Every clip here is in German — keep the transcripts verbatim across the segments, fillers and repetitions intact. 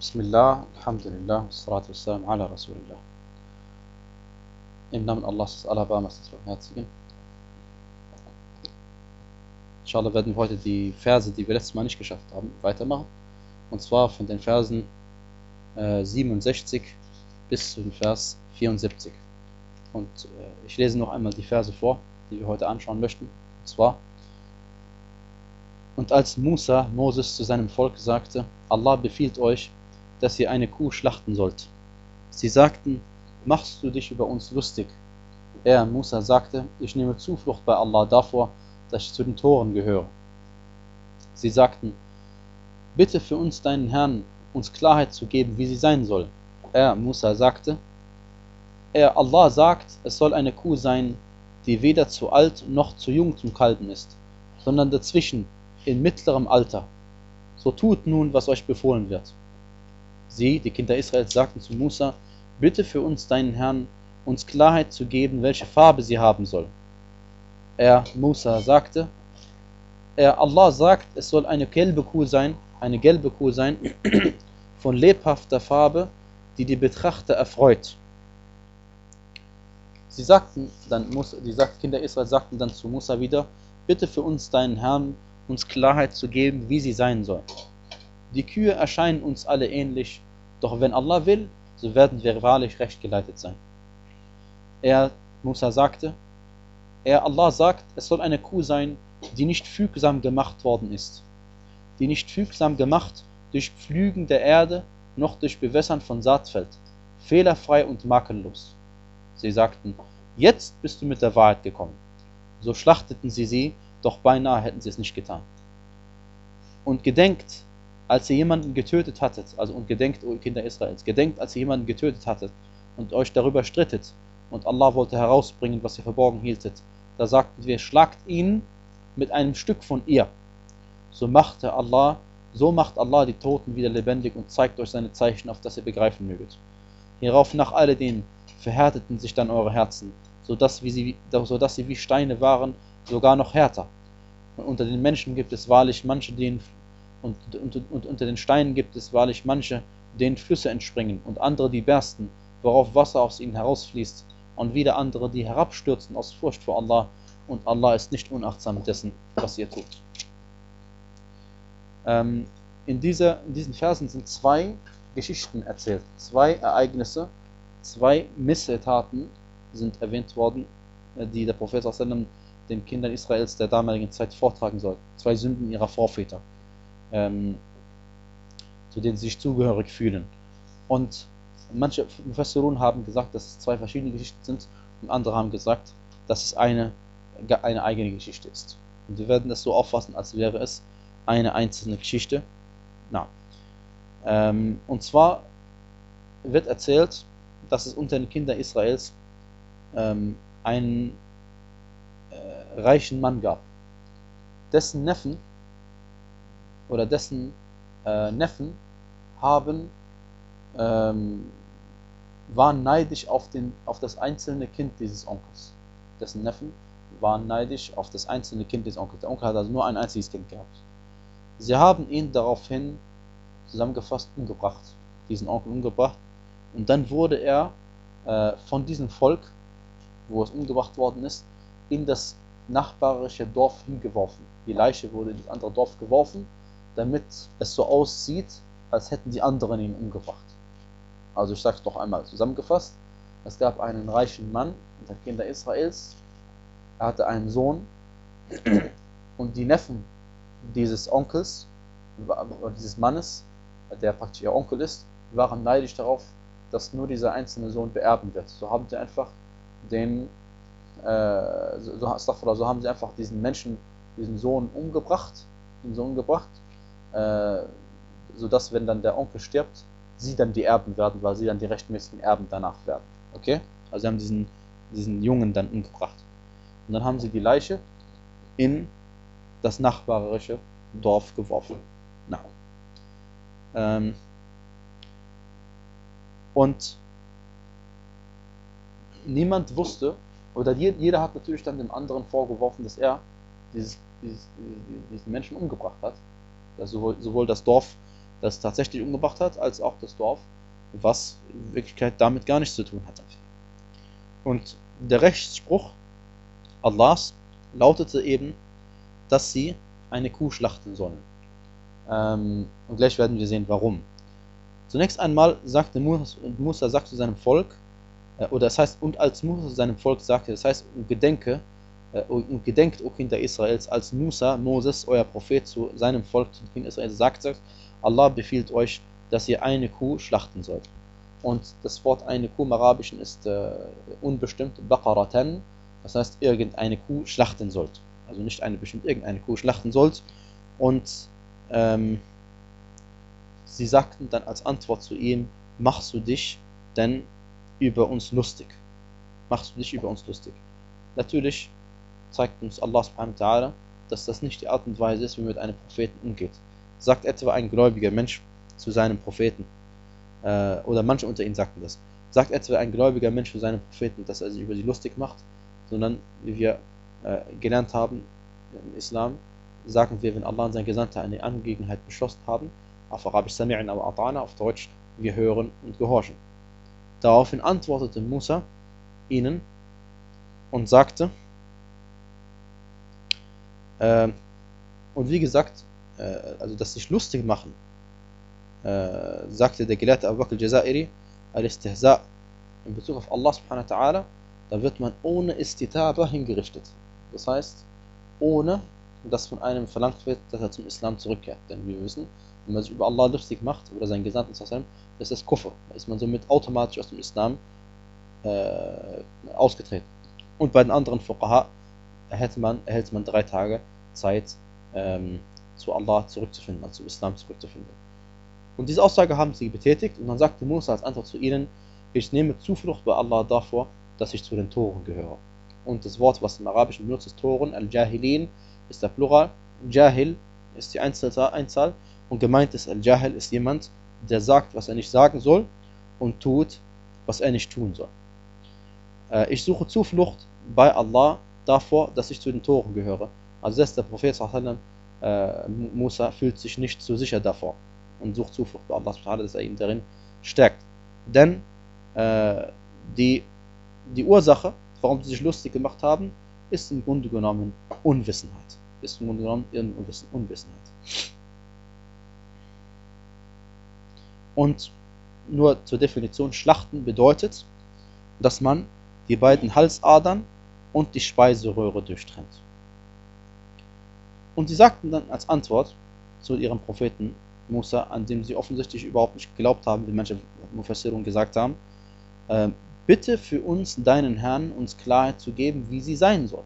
Bismillah, Alhamdulillah, Salatu Wassalam ala Rasulillah. Im Namen Allahs des Allerbarmers des Barmherzigen. Inshallah werden wir heute die Verse, die wir letztes Mal nicht geschafft haben, weitermachen. Und zwar von den Versen äh, siebenundsechzig bis zu dem Vers vierundsiebzig. Und äh, ich lese noch einmal die Verse vor, die wir heute anschauen möchten. Und zwar: Und als Musa, Moses, zu seinem Volk sagte: Allah befiehlt euch, dass ihr eine Kuh schlachten sollt. Sie sagten: Machst du dich über uns lustig? Er, Musa, sagte: Ich nehme Zuflucht bei Allah davor, dass ich zu den Toren gehöre. Sie sagten: Bitte für uns deinen Herrn, uns Klarheit zu geben, wie sie sein soll. Er, Musa, sagte: Er, Allah sagt, es soll eine Kuh sein, die weder zu alt noch zu jung zum Kalben ist, sondern dazwischen, in mittlerem Alter. So tut nun, was euch befohlen wird. Sie, die Kinder Israels, sagten zu Musa: Bitte für uns deinen Herrn, uns Klarheit zu geben, welche Farbe sie haben soll. Er, Musa, sagte: Er, Allah sagt, es soll eine gelbe Kuh sein, eine gelbe Kuh sein, von lebhafter Farbe, die die Betrachter erfreut. Sie sagten dann, Musa, die Kinder Israels sagten dann zu Musa wieder: Bitte für uns deinen Herrn, uns Klarheit zu geben, wie sie sein soll. Die Kühe erscheinen uns alle ähnlich, doch wenn Allah will, so werden wir wahrlich recht geleitet sein. Er, Musa, sagte: Er, Allah sagt, es soll eine Kuh sein, die nicht fügsam gemacht worden ist, die nicht fügsam gemacht durch Pflügen der Erde, noch durch Bewässern von Saatfeld, fehlerfrei und makellos. Sie sagten: Jetzt bist du mit der Wahrheit gekommen. So schlachteten sie sie, doch beinahe hätten sie es nicht getan. Und gedenkt, als ihr jemanden getötet hattet, also und gedenkt, o Kinder Israels, gedenkt, als ihr jemanden getötet hattet und euch darüber strittet, und Allah wollte herausbringen, was ihr verborgen hieltet, da sagten wir: Schlagt ihn mit einem Stück von ihr. So machte Allah, so macht Allah die Toten wieder lebendig und zeigt euch seine Zeichen, auf das ihr begreifen möget. Hierauf nach alledem verhärteten sich dann eure Herzen, so dass, wie sie, so dass sie wie Steine waren, sogar noch härter. Und unter den Menschen gibt es wahrlich manche, denen und, und, und unter den Steinen gibt es wahrlich manche, denen Flüsse entspringen, und andere, die bersten, worauf Wasser aus ihnen herausfließt, und wieder andere, die herabstürzen aus Furcht vor Allah, und Allah ist nicht unachtsam dessen, was ihr tut. Ähm, in, dieser, in diesen Versen sind zwei Geschichten erzählt, zwei Ereignisse, zwei Missetaten sind erwähnt worden, die der Prophet sallallahu alaihi wasallam den Kindern Israels der damaligen Zeit vortragen soll. Zwei Sünden ihrer Vorväter, ähm, zu denen sie sich zugehörig fühlen. Und manche Mufassirun haben gesagt, dass es zwei verschiedene Geschichten sind, und andere haben gesagt, dass es eine, eine eigene Geschichte ist. Und wir werden das so auffassen, als wäre es eine einzelne Geschichte. Na. Ähm, und zwar wird erzählt, dass es unter den Kindern Israels ähm, einen äh, reichen Mann gab, dessen Neffen oder dessen äh, Neffen haben ähm, waren neidisch auf, den, auf das einzelne Kind dieses Onkels. Dessen Neffen waren neidisch auf das einzelne Kind des Onkels. Der Onkel hat also nur ein einziges Kind gehabt. Sie haben ihn daraufhin, zusammengefasst, umgebracht, diesen Onkel umgebracht, und dann wurde er äh, von diesem Volk, wo es umgebracht worden ist, in das nachbarische Dorf hingeworfen. Die Leiche wurde in das andere Dorf geworfen, damit es so aussieht, als hätten die anderen ihn umgebracht. Also ich sage es doch einmal zusammengefasst: Es gab einen reichen Mann unter Kinder Israels, er hatte einen Sohn, und die Neffen dieses Onkels, oder dieses Mannes, der praktisch ihr Onkel ist, waren neidisch darauf, dass nur dieser einzelne Sohn beerben wird. So haben sie einfach den, äh, so, so haben sie einfach diesen Menschen, diesen Sohn umgebracht, den Sohn umgebracht, äh, sodass, wenn dann der Onkel stirbt, sie dann die Erben werden, weil sie dann die rechtmäßigen Erben danach werden. Okay? Also sie haben diesen, diesen Jungen dann umgebracht. Und dann haben sie die Leiche in das nachbarische Dorf geworfen. Na. Ähm, und niemand wusste, oder jeder hat natürlich dann dem anderen vorgeworfen, dass er dieses, dieses, diesen Menschen umgebracht hat. Also sowohl, sowohl das Dorf das tatsächlich umgebracht hat, als auch das Dorf, was in Wirklichkeit damit gar nichts zu tun hatte. Und der Rechtsspruch Allahs lautete eben, dass sie eine Kuh schlachten sollen. Ähm, und gleich werden wir sehen, warum. Zunächst einmal sagte Musa, Musa sagt zu seinem Volk, äh, oder das heißt, und als Musa zu seinem Volk sagte, das heißt, und gedenke, äh, und gedenkt, o Kinder Israels, als Musa, Moses, euer Prophet, zu seinem Volk, zu den Kindern Israels, sagte, Allah befiehlt euch, dass ihr eine Kuh schlachten sollt. Und das Wort eine Kuh im Arabischen ist äh, unbestimmt, Baqaratan, das heißt, irgendeine Kuh schlachten sollt. Also nicht eine bestimmt irgendeine Kuh schlachten sollt. Und ähm, sie sagten dann als Antwort zu ihm, machst du dich denn über uns lustig? Machst du dich über uns lustig? Natürlich zeigt uns Allah subhanahu wa ta'ala, dass das nicht die Art und Weise ist, wie man mit einem Propheten umgeht. Sagt etwa ein gläubiger Mensch zu seinem Propheten, äh, oder manche unter ihnen sagten das, sagt etwa ein gläubiger Mensch zu seinem Propheten, dass er sich über sie lustig macht, sondern wie wir äh, gelernt haben im Islam, sagen wir, wenn Allah und sein Gesandter eine Angelegenheit beschlossen haben, auf Arabisch Sami'an wa ata'na, auf Deutsch, wir hören und gehorchen. Daraufhin antwortete Musa ihnen und sagte, äh, und wie gesagt, äh, also das sich lustig machen, äh, sagte der Gelehrte Abu Bakr al-Jazairi, al-Istihza' in Bezug auf Allah subhanahu wa ta'ala, da wird man ohne Istitaba hingerichtet. Das heißt, ohne dass von einem verlangt wird, dass er zum Islam zurückkehrt. Denn wir wissen, wenn man sich über Allah lustig macht oder seinen Gesandten, das ist das Kufr. Da ist man somit automatisch aus dem Islam äh, ausgetreten. Und bei den anderen Fuqaha erhält man, erhält man drei Tage Zeit, ähm, zu Allah zurückzufinden, also zum Islam zurückzufinden. Und diese Aussage haben sie betätigt und dann sagte Musa als Antwort zu ihnen, ich nehme Zuflucht bei Allah davor, dass ich zu den Toren gehöre. Und das Wort, was im Arabischen benutzt ist, Toren, Al-Jahilin, ist der Plural. Jahil ist die Einzahl und gemeint ist, Al-Jahil ist jemand, der sagt, was er nicht sagen soll und tut, was er nicht tun soll. Äh, ich suche Zuflucht bei Allah davor, dass ich zu den Toren gehöre. Also selbst der Prophet sallallahu alaihi wasallam, äh, Musa fühlt sich nicht so sicher davor und sucht Zuflucht bei Allah, dass er ihn darin stärkt. Denn äh, die, die Ursache, warum sie sich lustig gemacht haben, ist im Grunde genommen Unwissenheit. Ist im Grunde genommen Unwissen, Unwissenheit. Und nur zur Definition, Schlachten bedeutet, dass man die beiden Halsadern und die Speiseröhre durchtrennt. Und sie sagten dann als Antwort zu ihrem Propheten Musa, an dem sie offensichtlich überhaupt nicht geglaubt haben, wie manche Mufassirun gesagt haben, äh, bitte für uns, deinen Herrn, uns Klarheit zu geben, wie sie sein soll.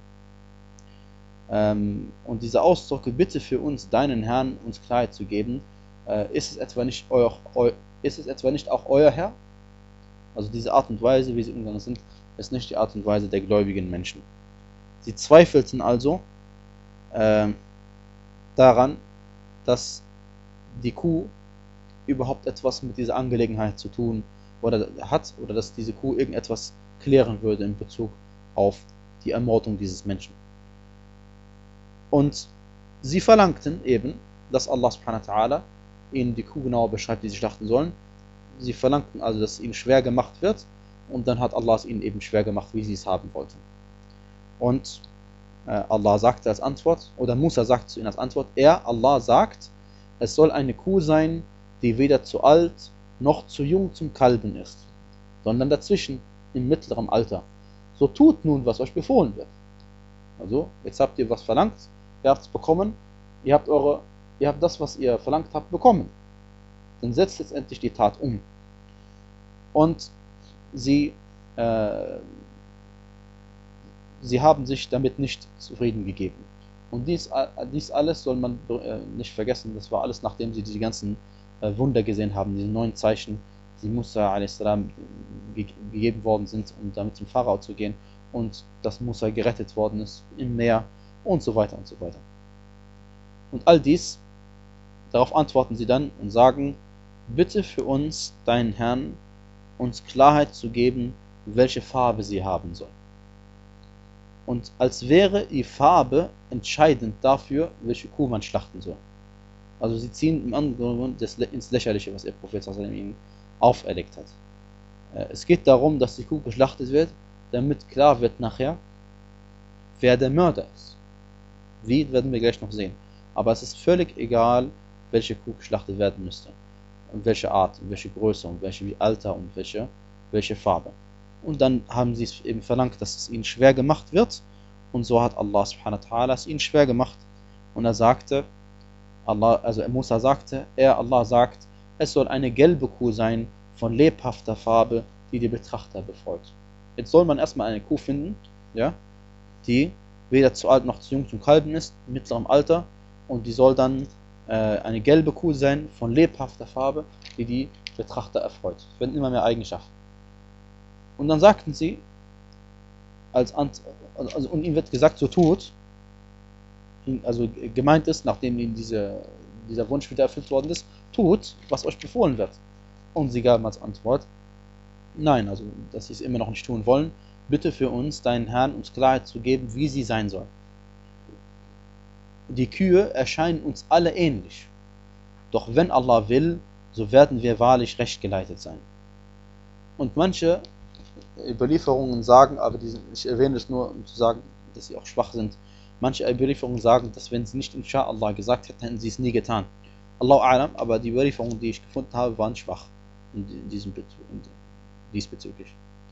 Ähm, und diese Ausdrücke, bitte für uns, deinen Herrn, uns Klarheit zu geben, äh, ist, es etwa nicht euer, eu, ist es etwa nicht auch euer Herr? Also diese Art und Weise, wie sie umgegangen sind, ist nicht die Art und Weise der gläubigen Menschen. Sie zweifelten also äh, daran, dass die Kuh überhaupt etwas mit dieser Angelegenheit zu tun oder hat, oder dass diese Kuh irgendetwas klären würde in Bezug auf die Ermordung dieses Menschen. Und sie verlangten eben, dass Allah subhanahu wa ta'ala ihnen die Kuh genauer beschreibt, die sie schlachten sollen. Sie verlangten also, dass es ihnen schwer gemacht wird, und dann hat Allah es ihnen eben schwer gemacht, wie sie es haben wollten. Und äh, Allah sagte als Antwort, oder Musa sagte zu ihnen als Antwort, er, Allah, sagt, es soll eine Kuh sein, die weder zu alt noch zu jung zum Kalben ist, sondern dazwischen, im mittleren Alter. So tut nun, was euch befohlen wird. Also, jetzt habt ihr was verlangt, ihr habt es bekommen, ihr habt, eure, ihr habt das, was ihr verlangt habt, bekommen. Dann setzt jetzt endlich die Tat um. Und sie, äh, sie haben sich damit nicht zufrieden gegeben. Und dies, dies alles soll man äh, nicht vergessen, das war alles, nachdem sie die ganzen äh, Wunder gesehen haben, diese neun Zeichen, die Musa a s. ge gegeben worden sind, um damit zum Pharao zu gehen, und dass Musa gerettet worden ist im Meer und so weiter und so weiter. Und all dies, darauf antworten sie dann und sagen, bitte für uns, deinen Herrn, uns Klarheit zu geben, welche Farbe sie haben soll. Und als wäre die Farbe entscheidend dafür, welche Kuh man schlachten soll. Also sie ziehen im Grunde das ins Lächerliche, was ihr Prophet sallallahu alaihi wasallam ihnen auferlegt hat. Es geht darum, dass die Kuh geschlachtet wird, damit klar wird nachher, wer der Mörder ist. Wie, werden wir gleich noch sehen. Aber es ist völlig egal, welche Kuh geschlachtet werden müsste. Und welche Art, und welche Größe, und welche Alter, und welche, welche Farbe. Und dann haben sie es eben verlangt, dass es ihnen schwer gemacht wird. Und so hat Allah subhanahu wa ta'ala es ihnen schwer gemacht. Und er sagte, Allah, also Musa sagte, er, Allah sagt, es soll eine gelbe Kuh sein, von lebhafter Farbe, die die Betrachter befreut. Jetzt soll man erstmal eine Kuh finden, ja, die weder zu alt noch zu jung zum Kalben ist, in mittlerem Alter, und die soll dann äh, eine gelbe Kuh sein, von lebhafter Farbe, die die Betrachter erfreut. Es werden immer mehr Eigenschaften. Und dann sagten sie, als Ant also, und ihm wird gesagt, so tut, also gemeint ist, nachdem ihnen diese, dieser Wunsch wieder erfüllt worden ist, tut, was euch befohlen wird. Und sie gaben als Antwort, nein, also dass sie es immer noch nicht tun wollen, bitte für uns, deinen Herrn, uns Klarheit zu geben, wie sie sein soll. Die Kühe erscheinen uns alle ähnlich, doch wenn Allah will, so werden wir wahrlich recht geleitet sein. Und manche Überlieferungen sagen, aber die sind, ich erwähne es nur, um zu sagen, dass sie auch schwach sind, manche Überlieferungen sagen, dass wenn sie nicht Insha'Allah gesagt hätten, hätten sie es nie getan. Allahu A'lam, aber die Überlieferungen, die ich gefunden habe, waren schwach in diesem in diesbezüglich.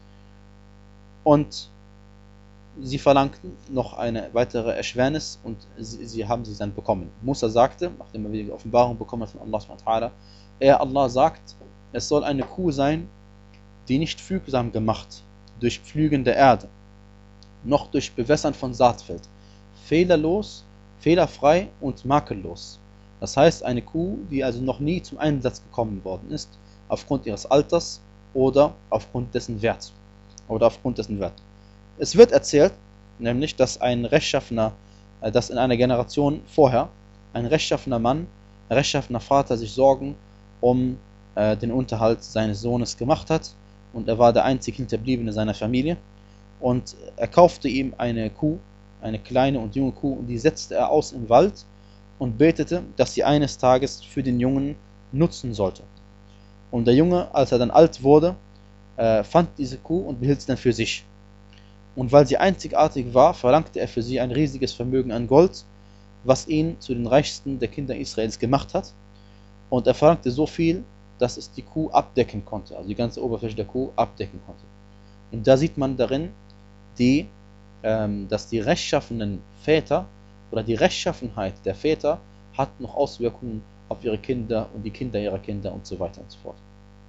Und sie verlangten noch eine weitere Erschwernis und sie, sie haben sie dann bekommen. Musa sagte, nachdem er wieder die Offenbarung bekommen hat von Allah subhanahu wa ta'ala, er, Allah sagt, es soll eine Kuh sein, die nicht fügsam gemacht durch Pflügen der Erde, noch durch Bewässern von Saatfeld, fehlerlos, fehlerfrei und makellos. Das heißt, eine Kuh, die also noch nie zum Einsatz gekommen worden ist, aufgrund ihres Alters oder aufgrund dessen Wert. Oder aufgrund dessen Wert. Es wird erzählt, nämlich, dass ein rechtschaffener, dass in einer Generation vorher ein rechtschaffener Mann, ein rechtschaffener Vater sich Sorgen um äh, den Unterhalt seines Sohnes gemacht hat und er war der einzig Hinterbliebene seiner Familie und er kaufte ihm eine Kuh, eine kleine und junge Kuh und die setzte er aus im Wald und betete, dass sie eines Tages für den Jungen nutzen sollte. Und der Junge, als er dann alt wurde, äh, fand diese Kuh und behielt sie dann für sich. Und weil sie einzigartig war, verlangte er für sie ein riesiges Vermögen an Gold, was ihn zu den reichsten der Kinder Israels gemacht hat. Und er verlangte so viel, dass es die Kuh abdecken konnte, also die ganze Oberfläche der Kuh abdecken konnte. Und da sieht man darin, die, ähm, dass die rechtschaffenen Väter oder die Rechtschaffenheit der Väter hat noch Auswirkungen auf ihre Kinder und die Kinder ihrer Kinder und so weiter und so fort.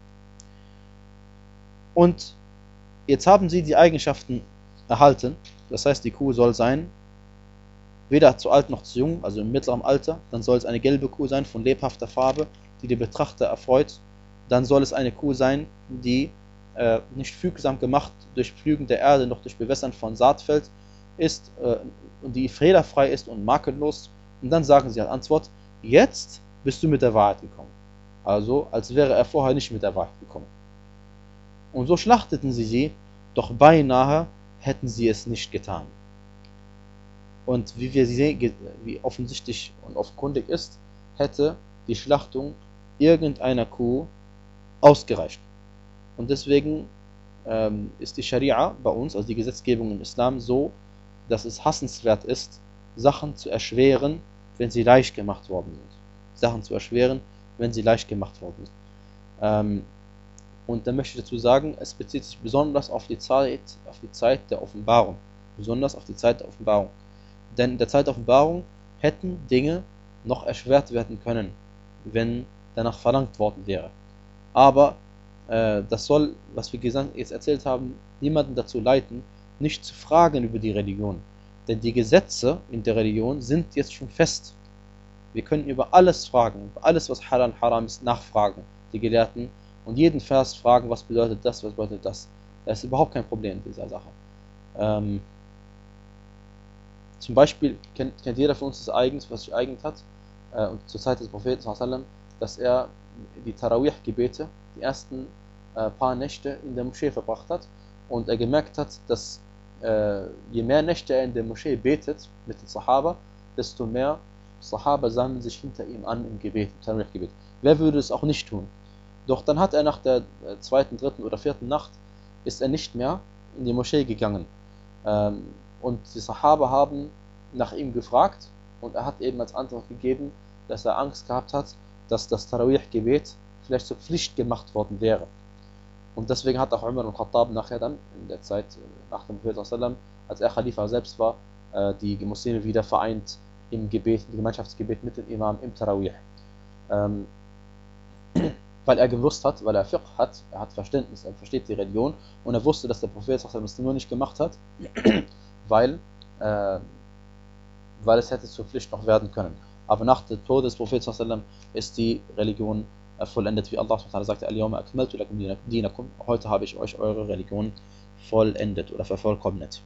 Und jetzt haben sie die Eigenschaften erhalten, das heißt, die Kuh soll sein, weder zu alt noch zu jung, also im mittleren Alter, dann soll es eine gelbe Kuh sein von lebhafter Farbe, die die Betrachter erfreut, dann soll es eine Kuh sein, die äh, nicht fügsam gemacht durch Pflügen der Erde, noch durch Bewässern von Saatfeld ist, äh, und die fehlerfrei ist und makellos, und dann sagen sie als Antwort, jetzt bist du mit der Wahrheit gekommen. Also, als wäre er vorher nicht mit der Wahrheit gekommen. Und so schlachteten sie sie, doch beinahe hätten sie es nicht getan. Und wie wir sehen, wie offensichtlich und offenkundig ist, hätte die Schlachtung irgendeiner Kuh ausgereicht. Und deswegen ähm, ist die Scharia bei uns, also die Gesetzgebung im Islam, so, dass es hassenswert ist, Sachen zu erschweren, wenn sie leicht gemacht worden sind. Sachen zu erschweren, wenn sie leicht gemacht worden sind. Ähm, und dann möchte ich dazu sagen, es bezieht sich besonders auf die Zeit, auf die Zeit der Offenbarung. Besonders auf die Zeit der Offenbarung. Denn in der Zeit der Offenbarung hätten Dinge noch erschwert werden können, wenn danach verlangt worden wäre. Aber äh, das soll, was wir jetzt erzählt haben, niemanden dazu leiten, nicht zu fragen über die Religion. Denn die Gesetze in der Religion sind jetzt schon fest. Wir können über alles fragen, über alles, was halal und haram ist, nachfragen, die Gelehrten, und jeden Vers fragen, was bedeutet das, was bedeutet das. Da ist überhaupt kein Problem in dieser Sache. Ähm, zum Beispiel kennt, kennt jeder von uns das Eigens, was sich eignet hat, äh, und zur Zeit des Propheten, dass er die Tarawih-Gebete, die ersten äh, paar Nächte in der Moschee verbracht hat und er gemerkt hat, dass äh, je mehr Nächte er in der Moschee betet mit den Sahaba, desto mehr Sahaba sammeln sich hinter ihm an im Gebet, im Tarawih-Gebet. Wer würde es auch nicht tun? Doch dann hat er nach der zweiten, dritten oder vierten Nacht, ist er nicht mehr in die Moschee gegangen. Ähm, und die Sahaba haben nach ihm gefragt und er hat eben als Antwort gegeben, dass er Angst gehabt hat, dass das Tarawih-Gebet vielleicht zur Pflicht gemacht worden wäre. Und deswegen hat auch Umar al-Khattab nachher dann, in der Zeit nach dem Prophet, als er Khalifa selbst war, die Muslime wieder vereint im Gebet, im Gemeinschaftsgebet mit dem Imam im Tarawih. Ähm, weil er gewusst hat, weil er Fiqh hat, er hat Verständnis, er versteht die Religion und er wusste, dass der Prophet das nur nicht gemacht hat, weil, äh, weil es hätte zur Pflicht noch werden können. Aber nach dem Tod des Propheten ist die Religion äh, vollendet, wie Allah sagte, Al-Yawma akmaltu lakum dinakum, heute habe ich euch eure Religion vollendet oder vervollkommnet.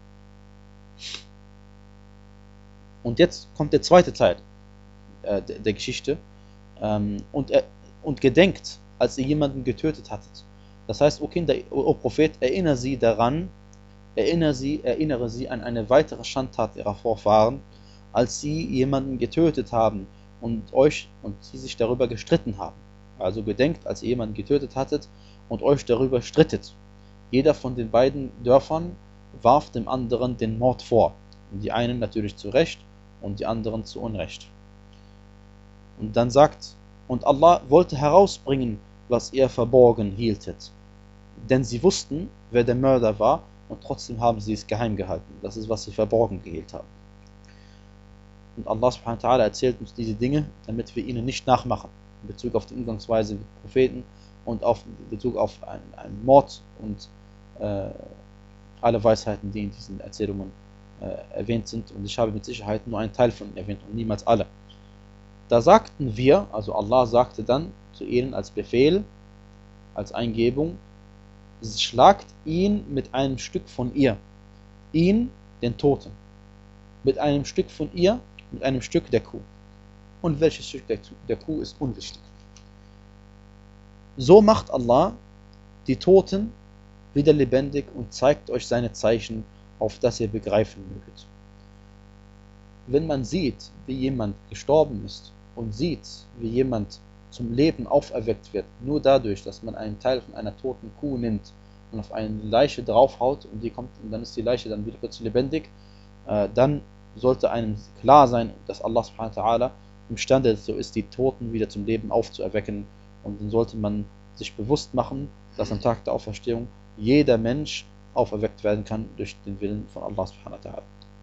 Und jetzt kommt der zweite Teil äh, der, der Geschichte ähm, und, er, und gedenkt, als ihr jemanden getötet hattet. Das heißt, o Kinder, o Prophet, erinnere sie daran, erinnere sie, erinnere sie an eine weitere Schandtat ihrer Vorfahren, als sie jemanden getötet haben und euch und sie sich darüber gestritten haben. Also gedenkt, als ihr jemanden getötet hattet und euch darüber strittet. Jeder von den beiden Dörfern warf dem anderen den Mord vor. Und die einen natürlich zu Recht und die anderen zu Unrecht. Und dann sagt, und Allah wollte herausbringen, was ihr verborgen hieltet. Denn sie wussten, wer der Mörder war, und trotzdem haben sie es geheim gehalten. Das ist, was sie verborgen gehielt haben. Und Allah subhanahu wa ta'ala erzählt uns diese Dinge, damit wir ihnen nicht nachmachen. In Bezug auf die Umgangsweise mit Propheten und auf in Bezug auf einen, einen Mord und äh, alle Weisheiten, die in diesen Erzählungen äh, erwähnt sind. Und ich habe mit Sicherheit nur einen Teil von ihnen erwähnt und niemals alle. Da sagten wir, also Allah sagte dann zu ihnen als Befehl, als Eingebung, schlagt ihn mit einem Stück von ihr, ihn, den Toten, mit einem Stück von ihr, mit einem Stück der Kuh. Und welches Stück der, der Kuh ist unwichtig. So macht Allah die Toten wieder lebendig und zeigt euch seine Zeichen, auf das ihr begreifen möget. Wenn man sieht, wie jemand gestorben ist und sieht, wie jemand zum Leben auferweckt wird, nur dadurch, dass man einen Teil von einer toten Kuh nimmt und auf eine Leiche draufhaut und die kommt und dann ist die Leiche dann wieder plötzlich lebendig, äh, dann sollte einem klar sein, dass Allah subhanahu wa ta'ala imstande so ist, die Toten wieder zum Leben aufzuerwecken, und dann sollte man sich bewusst machen, dass am Tag der Auferstehung jeder Mensch auferweckt werden kann durch den Willen von Allah subhanahu wa ta'ala.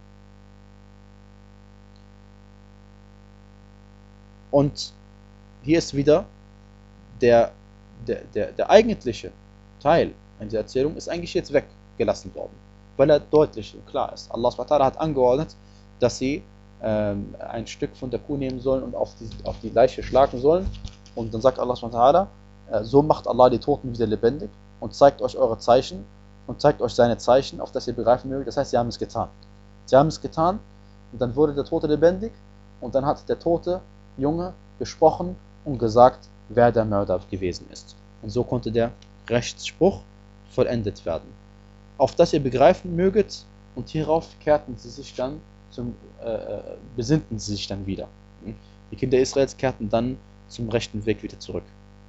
Und hier ist wieder der, der, der, der eigentliche Teil dieser Erzählung ist eigentlich jetzt weggelassen worden, weil er deutlich und klar ist. Allah subhanahu wa ta'ala hat angeordnet, dass sie ähm, ein Stück von der Kuh nehmen sollen und auf die, auf die Leiche schlagen sollen. Und dann sagt Allah subhanahu wa ta'ala, äh, so macht Allah die Toten wieder lebendig und zeigt euch eure Zeichen und zeigt euch seine Zeichen, auf das ihr begreifen mögt. Das heißt, sie haben es getan. Sie haben es getan und dann wurde der Tote lebendig und dann hat der tote Junge gesprochen und gesagt, wer der Mörder gewesen ist. Und so konnte der Rechtsspruch vollendet werden. Auf das ihr begreifen möget, und hierauf kehrten sie sich dann zum, äh, besinnten sie sich dann wieder. Die Kinder Israels kehrten dann zum rechten Weg wieder zurück.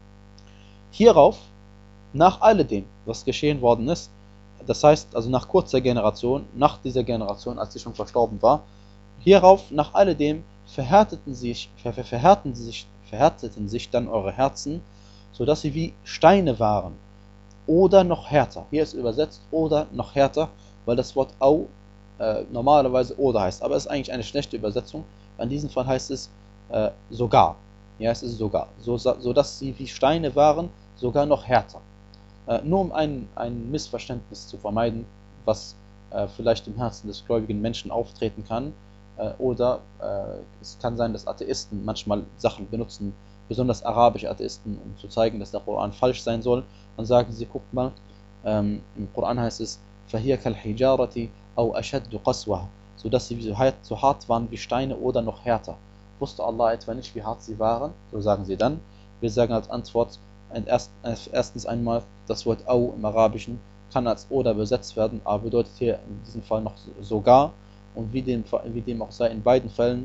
Hierauf, nach alledem, was geschehen worden ist, das heißt, also nach kurzer Generation, nach dieser Generation, als sie schon verstorben war, hierauf, nach alledem, verhärteten sich, ver, ver, verhärten sich, verhärteten sich dann eure Herzen, sodass sie wie Steine waren, oder noch härter. Hier ist übersetzt, oder noch härter, weil das Wort au äh, normalerweise oder heißt, aber es ist eigentlich eine schlechte Übersetzung. In diesem Fall heißt es äh, sogar. Ja, es ist sogar, so, so dass sie wie Steine waren, sogar noch härter. Äh, nur um ein, ein Missverständnis zu vermeiden, was äh, vielleicht im Herzen des gläubigen Menschen auftreten kann. Äh, oder äh, es kann sein, dass Atheisten manchmal Sachen benutzen, besonders arabische Atheisten, um zu zeigen, dass der Koran falsch sein soll. Dann sagen sie, guckt mal, ähm, im Koran heißt es, فَهِيَ كَالْحِجَارَةِ أَوْ أَشَدُّ قَسْوَةً, sodass sie so hart, so hart waren wie Steine oder noch härter. Wusste Allah etwa nicht, wie hart sie waren? So sagen sie dann. Wir sagen als Antwort, erstens einmal, das Wort au im Arabischen kann als oder übersetzt werden, aber bedeutet hier in diesem Fall noch sogar. Und wie dem, wie dem auch sei, in beiden Fällen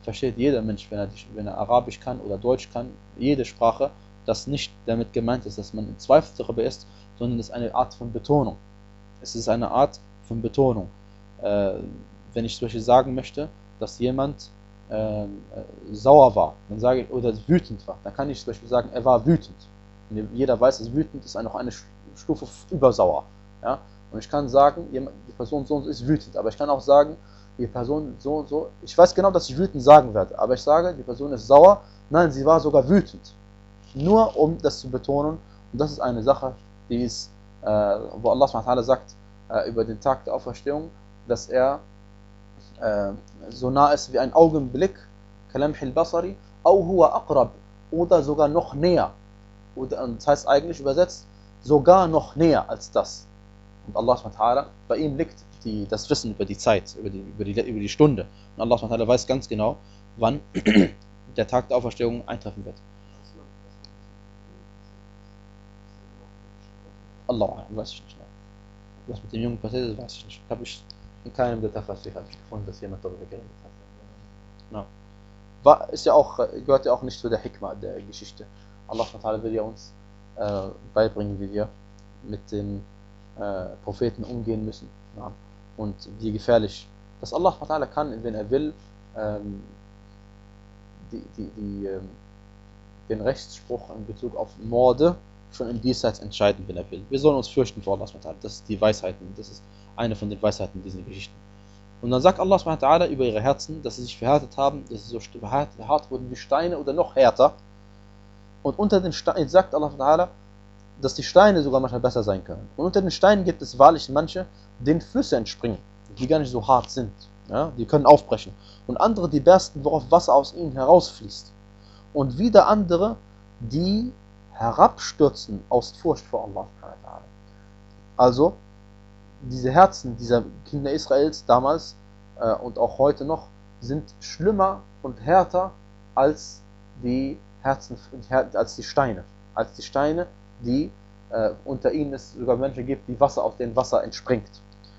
versteht jeder Mensch, wenn er, wenn er Arabisch kann oder Deutsch kann, jede Sprache, dass nicht damit gemeint ist, dass man in Zweifel darüber ist, sondern es ist eine Art von Betonung. Es ist eine Art von Betonung. Äh, wenn ich zum Beispiel sagen möchte, dass jemand äh, äh, sauer war, dann sage ich, oder wütend war, dann kann ich zum Beispiel sagen, er war wütend. Und jeder weiß, dass wütend ist noch eine Stufe über sauer. Ja? Und ich kann sagen, die Person so und so ist wütend, aber ich kann auch sagen, die Person so und so, ich weiß genau, dass ich wütend sagen werde, aber ich sage, die Person ist sauer, nein, sie war sogar wütend. Nur um das zu betonen, und das ist eine Sache, die ist, äh, wo Allah subhanahu wa ta'ala sagt, äh, über den Tag der Auferstehung, dass er äh, so nah ist wie ein Augenblick, kalamhil basari, au huwa aqrab, oder sogar noch näher. Oder, das heißt eigentlich übersetzt, sogar noch näher als das. Und Allah subhanahu wa ta'ala, bei ihm liegt die, das Wissen über die Zeit, über die, über, die, über die Stunde. Und Allah subhanahu wa ta'ala weiß ganz genau, wann der Tag der Auferstehung eintreffen wird. Allah, weiß ich nicht. Was mit dem Jungen passiert ist, weiß ich nicht. Habe ich in keinem der Tafsir gefunden, dass jemand darüber geredet hat. No. War, ist ja auch, gehört ja auch nicht zu der Hikmah der Geschichte. Allah subhanahu wa ta'ala will ja uns äh, beibringen, wie wir mit den äh, Propheten umgehen müssen. Ja. Und wie gefährlich. Dass Allah subhanahu wa ta'ala kann, wenn er will, ähm, die, die, die, ähm, den Rechtsspruch in Bezug auf Morde schon im Diesseits entscheiden, wenn er will. Wir sollen uns fürchten vor Allah subhanahu wa ta'ala. Das ist die Weisheiten, das ist eine von den Weisheiten in diesen Geschichten. Und dann sagt Allah subhanahu wa ta'ala über ihre Herzen, dass sie sich verhärtet haben, dass sie so hart, hart wurden wie Steine oder noch härter. Und unter den Steinen sagt Allah subhanahu wa ta'ala, dass die Steine sogar manchmal besser sein können. Und unter den Steinen gibt es wahrlich manche, denen Flüsse entspringen, die gar nicht so hart sind. Ja? Die können aufbrechen. Und andere, die bersten, worauf Wasser aus ihnen herausfließt. Und wieder andere, die herabstürzen aus Furcht vor Allah subhanahu wa ta'ala. Also, diese Herzen dieser Kinder Israels damals äh, und auch heute noch sind schlimmer und härter als die Herzen, als die Steine. Als die Steine, die äh, unter ihnen es sogar Menschen gibt, die Wasser auf denen Wasser entspringt.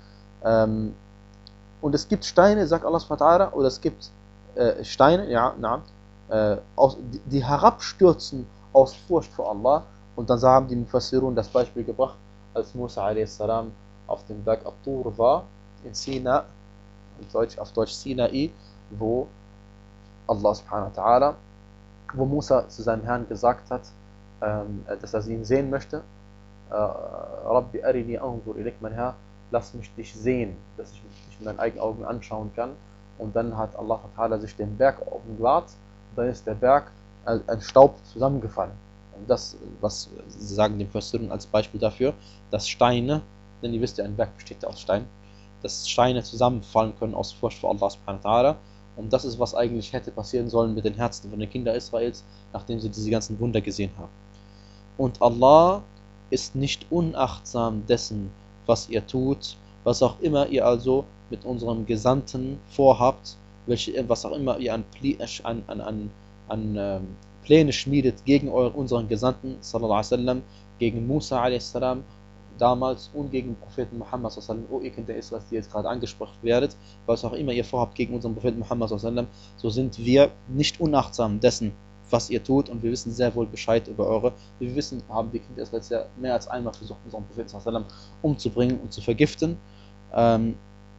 Ähm, und es gibt Steine, sagt Allah subhanahu wa ta'ala, oder es gibt äh, Steine, ja, na, äh, aus, die, die herabstürzen aus Furcht vor Allah. Und dann haben die Mufassirun das Beispiel gebracht, als Musa a s. auf dem Berg At-Tur war, in Sina, in Deutsch, auf Deutsch Sinai, wo Allah subhanahu wa ta'ala, wo Musa zu seinem Herrn gesagt hat, ähm, dass er ihn sehen möchte. äh, Rabbi arini anzur ilayk, mein Herr, lass mich dich sehen, dass ich mich mit meinen eigenen Augen anschauen kann. Und dann hat Allah subhanahu wa ta'ala sich den Berg offenbart, und dann ist der Berg ein Staub zusammengefallen. Und das, was sie sagen dem Fürsten als Beispiel dafür, dass Steine, denn ihr wisst ja, ein Berg besteht ja aus Steinen, dass Steine zusammenfallen können aus Furcht vor Allah subhanahu wa ta'ala. Und das ist, was eigentlich hätte passieren sollen mit den Herzen von den Kindern Israels, nachdem sie diese ganzen Wunder gesehen haben. Und Allah ist nicht unachtsam dessen, was ihr tut, was auch immer ihr also mit unserem Gesandten vorhabt, welche, was auch immer ihr an, an, an, an, an ähm, Pläne schmiedet gegen euren, unseren Gesandten, sallallahu alaihi wasallam, gegen Musa a.s. damals und gegen den Propheten Muhammad sallallahu alaihi wasallam, o ihr Kinder Israels, die jetzt gerade angesprochen werdet, was auch immer ihr vorhabt gegen unseren Propheten Muhammad sallallahu alaihi wasallam, so sind wir nicht unachtsam dessen, was ihr tut, und wir wissen sehr wohl Bescheid über eure. Wir wissen, haben die Kinder Israels ja mehr als einmal versucht, unseren Propheten sallallahu alaihi wasallam umzubringen und zu vergiften. Ähm,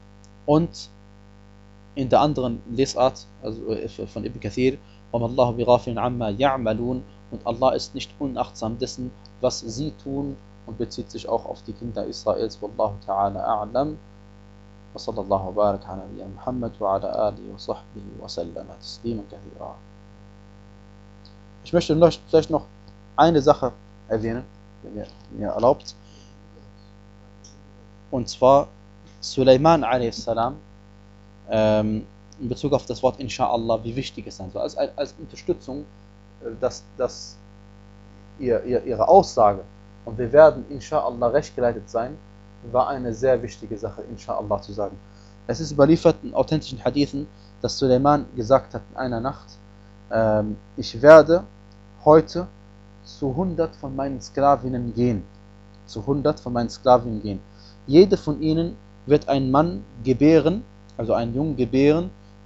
und in der anderen Lesart, also von Ibn Kathir, und Allah ist nicht unachtsam dessen, was sie tun, und bezieht sich auch auf die Kinder Israels. Wallahu ta'ala a'lam. Wa sallallahu wa barak ala nabiyyina Muhammad wa ala alihi wa sahbihi wa sallama tasliman kathira. Ich möchte vielleicht noch eine Sache erwähnen, wenn ihr mir erlaubt. Und zwar Sulaiman a s. Ähm, in Bezug auf das Wort Insha'Allah, wie wichtig es sein soll. Als, als Unterstützung, dass, dass ihr, ihr, ihre Aussage, und wir werden Insha'Allah rechtgeleitet sein, war eine sehr wichtige Sache, Insha'Allah zu sagen. Es ist überliefert in authentischen Hadithen, dass Sulaiman gesagt hat in einer Nacht, ähm, ich werde heute zu hundert von meinen Sklavinnen gehen. Zu hundert von meinen Sklavinnen gehen. Jede von ihnen wird einen Mann gebären, also einen Jungen gebären,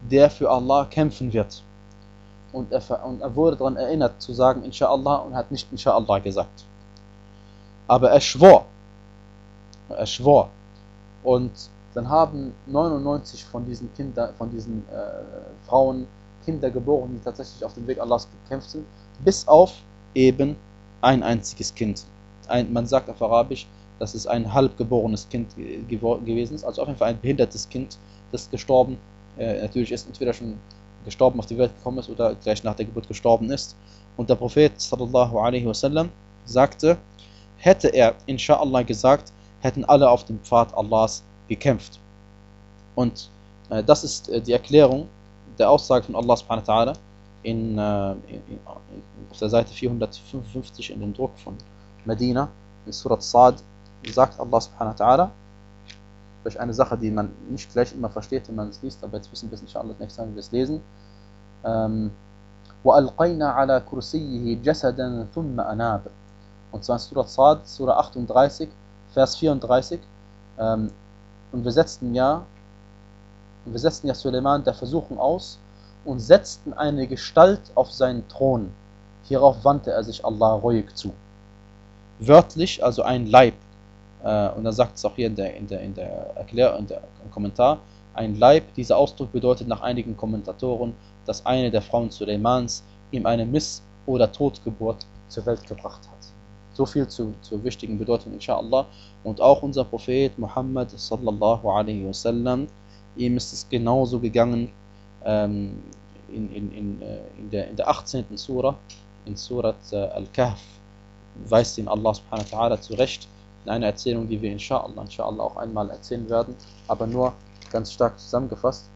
der für Allah kämpfen wird. Und er, und er wurde daran erinnert zu sagen Insha'Allah und hat nicht Insha'Allah gesagt. Aber er schwor. Er schwor. Und dann haben neunundneunzig von diesen Kinder, von diesen äh, Frauen Kinder geboren, die tatsächlich auf dem Weg Allahs gekämpft sind, bis auf eben ein einziges Kind. Ein, man sagt auf Arabisch, dass es ein halbgeborenes Kind gewesen ist, also auf jeden Fall ein behindertes Kind, das gestorben, äh, natürlich ist entweder schon gestorben auf die Welt gekommen ist oder gleich nach der Geburt gestorben ist. Und der Prophet sallallahu alaihi wasallam sagte, hätte er Insha'Allah gesagt, hätten alle auf dem Pfad Allahs gekämpft. Und äh, das ist äh, die Erklärung der Aussage von Allah subhanahu wa ta'ala in, äh, in, in, auf der Seite vierhundertfünfundfünfzig in dem Druck von Medina, in Surat Sa'd, sagt Allah subhanahu wa ta'ala, durch eine Sache, die man nicht gleich immer versteht, wenn man es liest, aber jetzt wissen wir es inshallah nächstes Mal, wenn wir es lesen. Ähm, وَأَلْقَيْنَا عَلَى كُرْسِيِّهِ جَسَدًا ثُمَّ أَنَابَ. Und zwar in Surat Sa'd, Surah achtunddreißig, Vers vierunddreißig. Ähm, und wir setzten ja, und wir setzten ja Suleiman der Versuchung aus und setzten eine Gestalt auf seinen Thron. Hierauf wandte er sich Allah ruhig zu. Wörtlich, also ein Leib. Äh, und dann sagt es auch hier in der, in der, in der Erklärung, in der, im Kommentar, ein Leib. Dieser Ausdruck bedeutet nach einigen Kommentatoren, dass eine der Frauen Suleimans ihm eine Miss- oder Totgeburt zur Welt gebracht hat. So viel zu, zur wichtigen Bedeutung, inshallah. Und auch unser Prophet Muhammad sallallahu alaihi wasallam, ihm ist es genauso gegangen ähm, in, in, in, in, der, in der achtzehnten Surah, in Surat äh, Al-Kahf, weist ihn Allah subhanahu wa ta'ala zurecht in einer Erzählung, die wir inshallah, inshallah auch einmal erzählen werden, aber nur ganz stark zusammengefasst.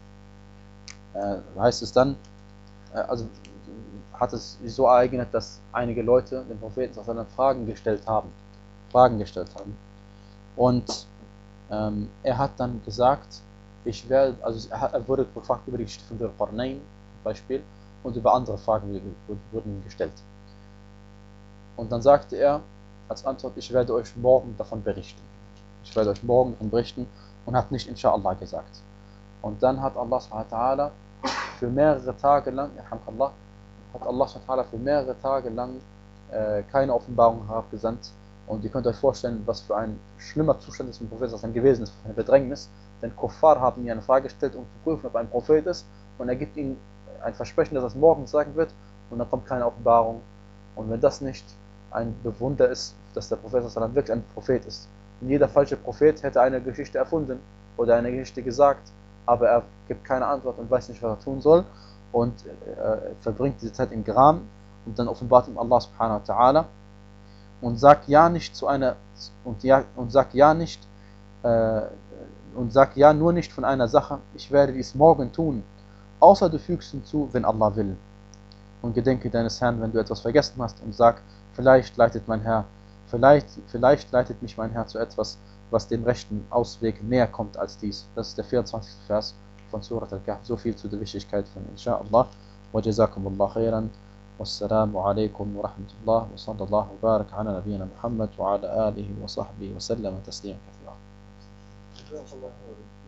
Äh, heißt es dann, äh, also hat es sich so ereignet, dass einige Leute den Propheten Fragen gestellt haben. Fragen gestellt haben. Und ähm, er hat dann gesagt, ich werde, also er wurde gefragt über die Geschichte von Dhul-Qarnayn zum Beispiel und über andere Fragen wurden gestellt. Und dann sagte er als Antwort, ich werde euch morgen davon berichten. Ich werde euch morgen davon berichten und hat nicht Insha'Allah gesagt. Und dann hat Allah subhanahu wa ta'ala für mehrere Tage lang, Allah, hat Allah subhanahu wa ta'ala für mehrere Tage lang äh, keine Offenbarung herabgesandt. Und ihr könnt euch vorstellen, was für ein schlimmer Zustand des Propheten dann gewesen ist, eine Bedrängnis. Denn Kuffar haben ihm eine Frage gestellt, um zu prüfen, ob er ein Prophet ist. Und er gibt ihnen ein Versprechen, dass er es morgen sagen wird. Und dann kommt keine Offenbarung. Und wenn das nicht ein Bewunder ist, dass der Prophet wirklich ein Prophet ist. Und jeder falsche Prophet hätte eine Geschichte erfunden oder eine Geschichte gesagt, aber er gibt keine Antwort und weiß nicht, was er tun soll. Und äh, verbringt diese Zeit in Gram und dann offenbart ihm Allah subhanahu wa ta'ala und sagt ja nicht zu einer und ja und sagt ja nicht äh, und sagt ja nur nicht von einer Sache, ich werde dies morgen tun, außer du fügst hinzu, wenn Allah will. Und gedenke deines Herrn, wenn du etwas vergessen hast, und sag, vielleicht leitet mein Herr, vielleicht, vielleicht leitet mich mein Herr zu etwas, was dem rechten Ausweg näher kommt als dies. Das ist der vierundzwanzigste Vers von Surat Al-Kahf. So viel zu der Wichtigkeit von Insha'Allah. Wa jazakumullah khairan. Wassalamu alaikum wa rahmatullah. Wa sallallahu wa barak ala nabiyyina Muhammad wa ala alihi wa sahbihi wa sallam tasliman kathira.